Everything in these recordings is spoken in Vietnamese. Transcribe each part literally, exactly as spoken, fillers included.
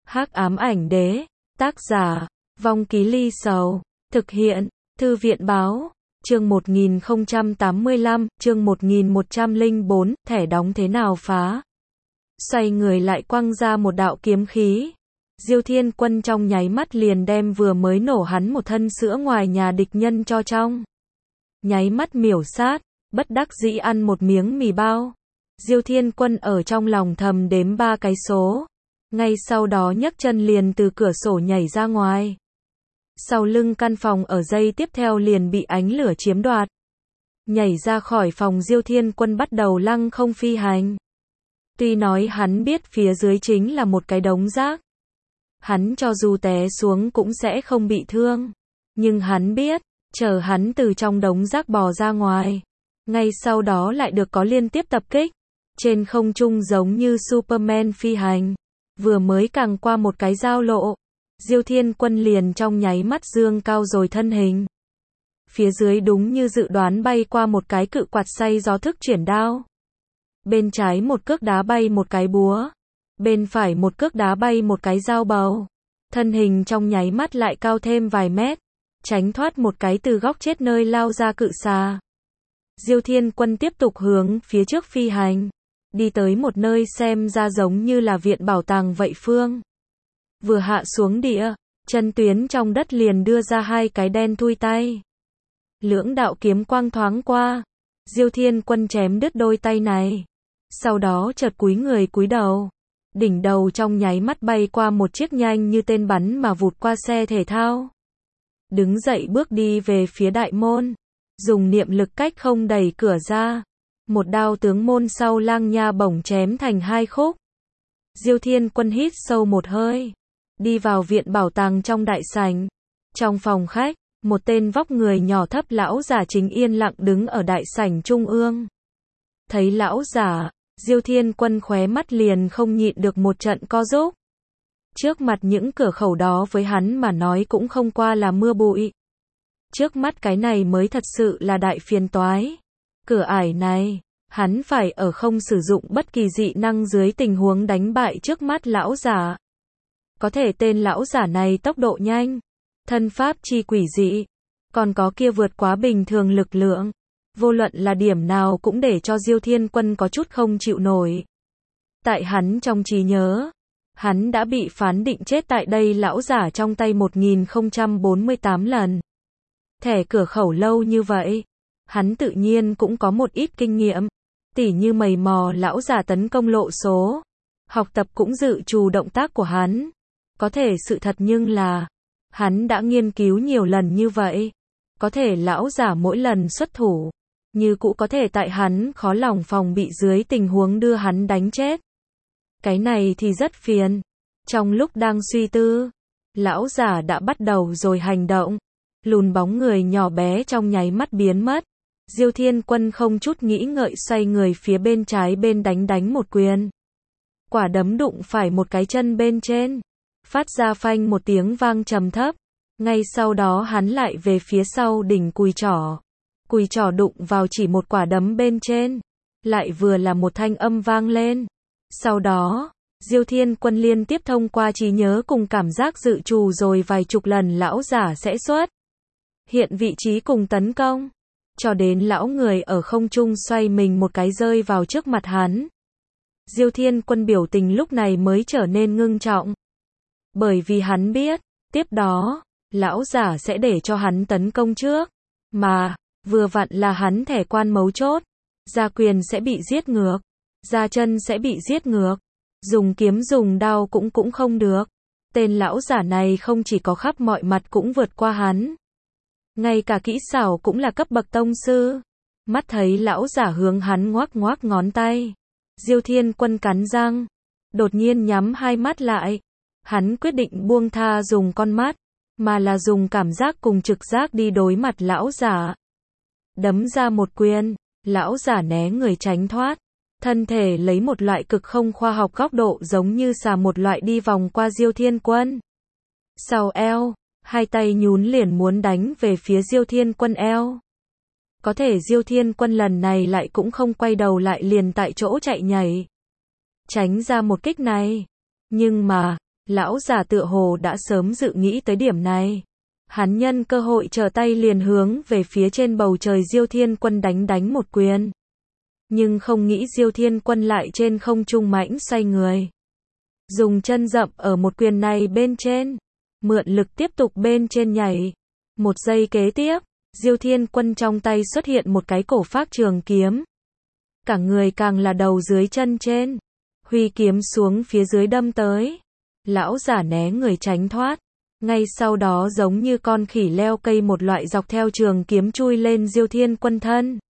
Hắc ám ảnh đế, tác giả, Vong Ký Ly Sầu, thực hiện, Thư viện báo, chương một nghìn không trăm tám mươi lăm, chương một nghìn một trăm lẻ bốn, thẻ đóng thế nào phá. Xoay người lại quăng ra một đạo kiếm khí. Diêu Thiên Quân trong nháy mắt liền đem vừa mới nổ hắn một thân sữa ngoài nhà địch nhân cho trong. Nháy mắt miểu sát, bất đắc dĩ ăn một miếng mì bao. Diêu Thiên Quân ở trong lòng thầm đếm ba cái số. Ngay sau đó nhấc chân liền từ cửa sổ nhảy ra ngoài. Sau lưng căn phòng ở giây tiếp theo liền bị ánh lửa chiếm đoạt. Nhảy ra khỏi phòng, Diêu Thiên Quân bắt đầu lăng không phi hành. Tuy nói hắn biết phía dưới chính là một cái đống rác. Hắn cho dù té xuống cũng sẽ không bị thương. Nhưng hắn biết, chờ hắn từ trong đống rác bò ra ngoài. Ngay sau đó lại được có liên tiếp tập kích. Trên không trung giống như Superman phi hành. Vừa mới càng qua một cái giao lộ. Diêu Thiên Quân liền trong nháy mắt dương cao rồi thân hình. Phía dưới đúng như dự đoán bay qua một cái cự quạt xay gió thức chuyển đao. Bên trái một cước đá bay một cái búa. Bên phải một cước đá bay một cái dao bầu. Thân hình trong nháy mắt lại cao thêm vài mét. Tránh thoát một cái từ góc chết nơi lao ra cự xà. Diêu Thiên Quân tiếp tục hướng phía trước phi hành. Đi tới một nơi xem ra giống như là viện bảo tàng vậy phương. Vừa hạ xuống địa, chân tuyến trong đất liền đưa ra hai cái đen thui tay. Lưỡng đạo kiếm quang thoáng qua. Diêu Thiên Quân chém đứt đôi tay này. Sau đó chợt cúi người cúi đầu. Đỉnh đầu trong nháy mắt bay qua một chiếc nhanh như tên bắn mà vụt qua xe thể thao. Đứng dậy bước đi về phía đại môn. Dùng niệm lực cách không đẩy cửa ra. Một đao tướng môn sau lang nha bổng chém thành hai khúc. Diêu Thiên Quân hít sâu một hơi. Đi vào viện bảo tàng trong đại sảnh. Trong phòng khách, một tên vóc người nhỏ thấp lão giả chính yên lặng đứng ở đại sảnh trung ương. Thấy lão giả, Diêu Thiên Quân khóe mắt liền không nhịn được một trận co rúm. Trước mặt những cửa khẩu đó với hắn mà nói cũng không qua là mưa bụi. Trước mắt cái này mới thật sự là đại phiền toái. Cửa ải này, hắn phải ở không sử dụng bất kỳ dị năng dưới tình huống đánh bại trước mắt lão giả. Có thể tên lão giả này tốc độ nhanh, thân pháp chi quỷ dị, còn có kia vượt quá bình thường lực lượng. Vô luận là điểm nào cũng để cho Diêu Thiên Quân có chút không chịu nổi. Tại hắn trong trí nhớ, hắn đã bị phán định chết tại đây lão giả trong tay một nghìn không trăm bốn mươi tám lần. Thẻ cửa khẩu lâu như vậy, hắn tự nhiên cũng có một ít kinh nghiệm, tỉ như mày mò lão giả tấn công lộ số, học tập cũng dự trù động tác của hắn. Có thể sự thật nhưng là, hắn đã nghiên cứu nhiều lần như vậy, có thể lão giả mỗi lần xuất thủ, như cũ có thể tại hắn khó lòng phòng bị dưới tình huống đưa hắn đánh chết. Cái này thì rất phiền. Trong lúc đang suy tư, lão giả đã bắt đầu rồi hành động. Lùn bóng người nhỏ bé trong nháy mắt biến mất. Diêu Thiên Quân không chút nghĩ ngợi xoay người phía bên trái bên đánh đánh một quyền. Quả đấm đụng phải một cái chân bên trên. Phát ra phanh một tiếng vang trầm thấp. Ngay sau đó hắn lại về phía sau đỉnh cùi trỏ. Cùi trỏ đụng vào chỉ một quả đấm bên trên. Lại vừa là một thanh âm vang lên. Sau đó, Diêu Thiên Quân liên tiếp thông qua trí nhớ cùng cảm giác dự trù rồi vài chục lần lão giả sẽ xuất hiện vị trí cùng tấn công. Cho đến lão người ở không trung xoay mình một cái rơi vào trước mặt hắn. Diêu Thiên Quân biểu tình lúc này mới trở nên ngưng trọng. Bởi vì hắn biết, tiếp đó, lão giả sẽ để cho hắn tấn công trước. Mà, vừa vặn là hắn thẻ quan mấu chốt. Gia quyền sẽ bị giết ngược. Gia chân sẽ bị giết ngược. Dùng kiếm dùng đao cũng cũng không được. Tên lão giả này không chỉ có khắp mọi mặt cũng vượt qua hắn. Ngay cả kỹ xảo cũng là cấp bậc tông sư. Mắt thấy lão giả hướng hắn ngoác ngoác ngón tay. Diêu Thiên Quân cắn răng. Đột nhiên nhắm hai mắt lại. Hắn quyết định buông tha dùng con mắt. Mà là dùng cảm giác cùng trực giác đi đối mặt lão giả. Đấm ra một quyền. Lão giả né người tránh thoát. Thân thể lấy một loại cực không khoa học góc độ giống như xà một loại đi vòng qua Diêu Thiên Quân. Sau eo, hai tay nhún liền muốn đánh về phía Diêu Thiên Quân eo. Có thể Diêu Thiên Quân lần này lại cũng không quay đầu lại liền tại chỗ chạy nhảy. Tránh ra một kích này. Nhưng mà, Lão già tựa hồ đã sớm dự nghĩ tới điểm này. Hắn nhân cơ hội trở tay liền hướng về phía trên bầu trời Diêu Thiên Quân đánh đánh một quyền. Nhưng không nghĩ Diêu Thiên Quân lại trên không trung mãnh xoay người. Dùng chân dậm ở một quyền này bên trên. Mượn lực tiếp tục bên trên nhảy. Một giây kế tiếp, Diêu Thiên Quân trong tay xuất hiện một cái cổ phác trường kiếm. Cả người càng là đầu dưới chân trên. Huy kiếm xuống phía dưới đâm tới. Lão giả né người tránh thoát. Ngay sau đó giống như con khỉ leo cây một loại dọc theo trường kiếm chui lên Diêu Thiên Quân thân.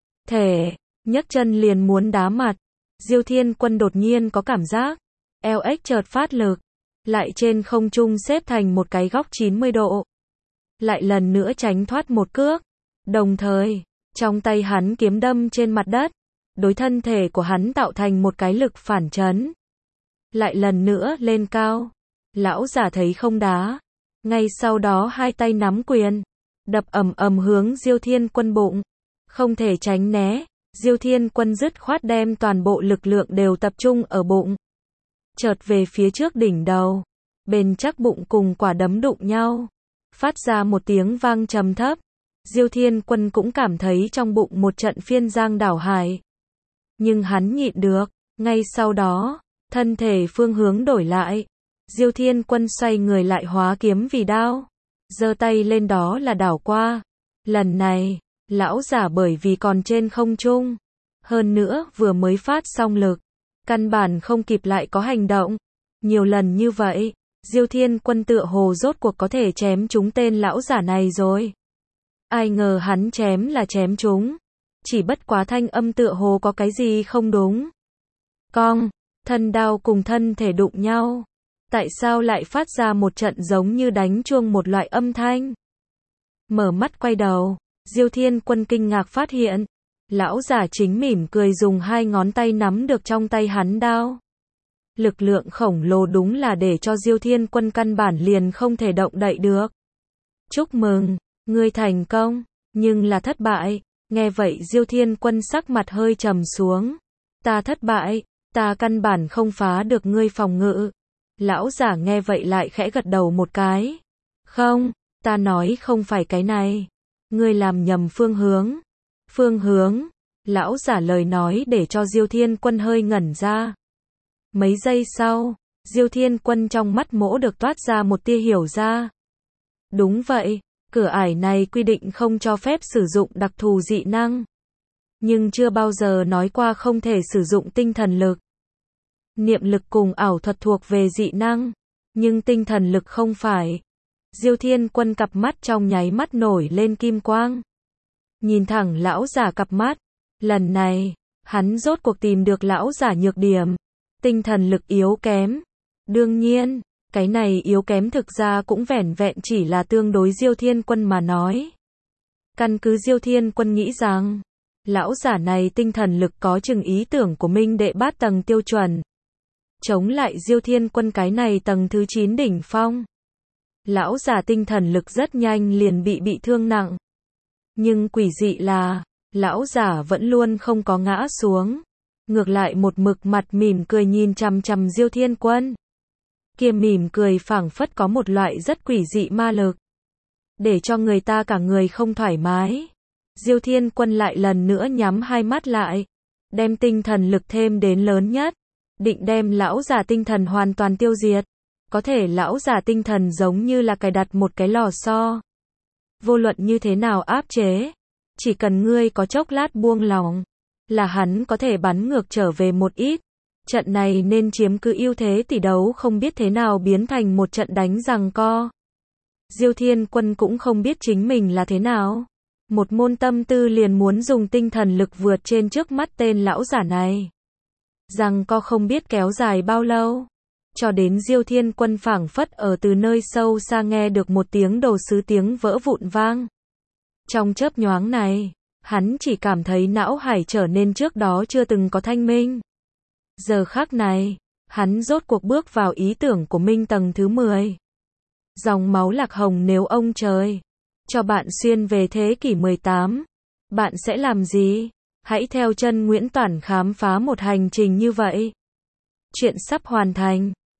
Thể, nhấc chân liền muốn đá mặt. Diêu Thiên Quân đột nhiên có cảm giác. eo ếch chợt phát lực. Lại trên không trung xếp thành một cái góc chín mươi độ. Lại lần nữa tránh thoát một cước. Đồng thời, trong tay hắn kiếm đâm trên mặt đất. Đối thân thể của hắn tạo thành một cái lực phản chấn. Lại lần nữa lên cao. Lão giả thấy không đá. Ngay sau đó hai tay nắm quyền. Đập ầm ầm hướng Diêu Thiên Quân bụng. Không thể tránh né. Diêu Thiên Quân dứt khoát đem toàn bộ lực lượng đều tập trung ở bụng. Chợt về phía trước đỉnh đầu. Bền chắc bụng cùng quả đấm đụng nhau. Phát ra một tiếng vang trầm thấp. Diêu Thiên Quân cũng cảm thấy trong bụng một trận phiên giang đảo hải. Nhưng hắn nhịn được. Ngay sau đó, thân thể phương hướng đổi lại. Diêu Thiên Quân xoay người lại hóa kiếm vì đao. Giơ tay lên đó là đảo qua. Lần này, lão giả bởi vì còn trên không trung. Hơn nữa vừa mới phát xong lực. Căn bản không kịp lại có hành động. Nhiều lần như vậy, Diêu Thiên Quân tựa hồ rốt cuộc có thể chém trúng tên lão giả này rồi. Ai ngờ hắn chém là chém trúng. Chỉ bất quá thanh âm tựa hồ có cái gì không đúng. Cong, thân đao cùng thân thể đụng nhau. Tại sao lại phát ra một trận giống như đánh chuông một loại âm thanh? Mở mắt quay đầu, Diêu Thiên Quân kinh ngạc phát hiện. Lão giả chính mỉm cười dùng hai ngón tay nắm được trong tay hắn đao. Lực lượng khổng lồ đúng là để cho Diêu Thiên Quân căn bản liền không thể động đậy được. Chúc mừng, ngươi thành công, nhưng là thất bại. Nghe vậy Diêu Thiên Quân sắc mặt hơi trầm xuống. Ta thất bại, ta căn bản không phá được ngươi phòng ngự. Lão giả nghe vậy lại khẽ gật đầu một cái. Không, ta nói không phải cái này. Ngươi làm nhầm phương hướng. Phương hướng, lão giả lời nói để cho Diêu Thiên Quân hơi ngẩn ra. Mấy giây sau, Diêu Thiên Quân trong mắt mỗ được toát ra một tia hiểu ra. Đúng vậy, cửa ải này quy định không cho phép sử dụng đặc thù dị năng. Nhưng chưa bao giờ nói qua không thể sử dụng tinh thần lực. Niệm lực cùng ảo thuật thuộc về dị năng, nhưng tinh thần lực không phải. Diêu Thiên Quân cặp mắt trong nháy mắt nổi lên kim quang. Nhìn thẳng lão giả cặp mắt. Lần này, hắn rốt cuộc tìm được lão giả nhược điểm. Tinh thần lực yếu kém. Đương nhiên, cái này yếu kém thực ra cũng vẻn vẹn chỉ là tương đối Diêu Thiên Quân mà nói. Căn cứ Diêu Thiên Quân nghĩ rằng, lão giả này tinh thần lực có chừng ý tưởng của Minh đệ bát tầng tiêu chuẩn. Chống lại Diêu Thiên Quân cái này tầng thứ chín đỉnh phong. Lão giả tinh thần lực rất nhanh liền bị bị thương nặng. Nhưng quỷ dị là, lão giả vẫn luôn không có ngã xuống. Ngược lại một mực mặt mỉm cười nhìn chằm chằm Diêu Thiên Quân. Kia mỉm cười phảng phất có một loại rất quỷ dị ma lực. Để cho người ta cả người không thoải mái. Diêu Thiên Quân lại lần nữa nhắm hai mắt lại. Đem tinh thần lực thêm đến lớn nhất. Định đem lão giả tinh thần hoàn toàn tiêu diệt. Có thể lão giả tinh thần giống như là cài đặt một cái lò xo. Vô luận như thế nào áp chế. Chỉ cần ngươi có chốc lát buông lỏng. Là hắn có thể bắn ngược trở về một ít. Trận này nên chiếm cứ ưu thế tỷ đấu không biết thế nào biến thành một trận đánh giằng co. Diêu Thiên Quân cũng không biết chính mình là thế nào. Một môn tâm tư liền muốn dùng tinh thần lực vượt trên trước mắt tên lão giả này. Giằng co không biết kéo dài bao lâu. Cho đến Diêu Thiên Quân phảng phất ở từ nơi sâu xa nghe được một tiếng đồ sứ tiếng vỡ vụn vang. Trong chớp nhoáng này, hắn chỉ cảm thấy não hải trở nên trước đó chưa từng có thanh minh. Giờ khắc này, hắn rốt cuộc bước vào ý tưởng của Minh tầng thứ mười. Dòng máu lạc hồng nếu ông trời cho bạn xuyên về thế kỷ mười tám, bạn sẽ làm gì? Hãy theo chân Nguyễn Toản khám phá một hành trình như vậy. Chuyện sắp hoàn thành.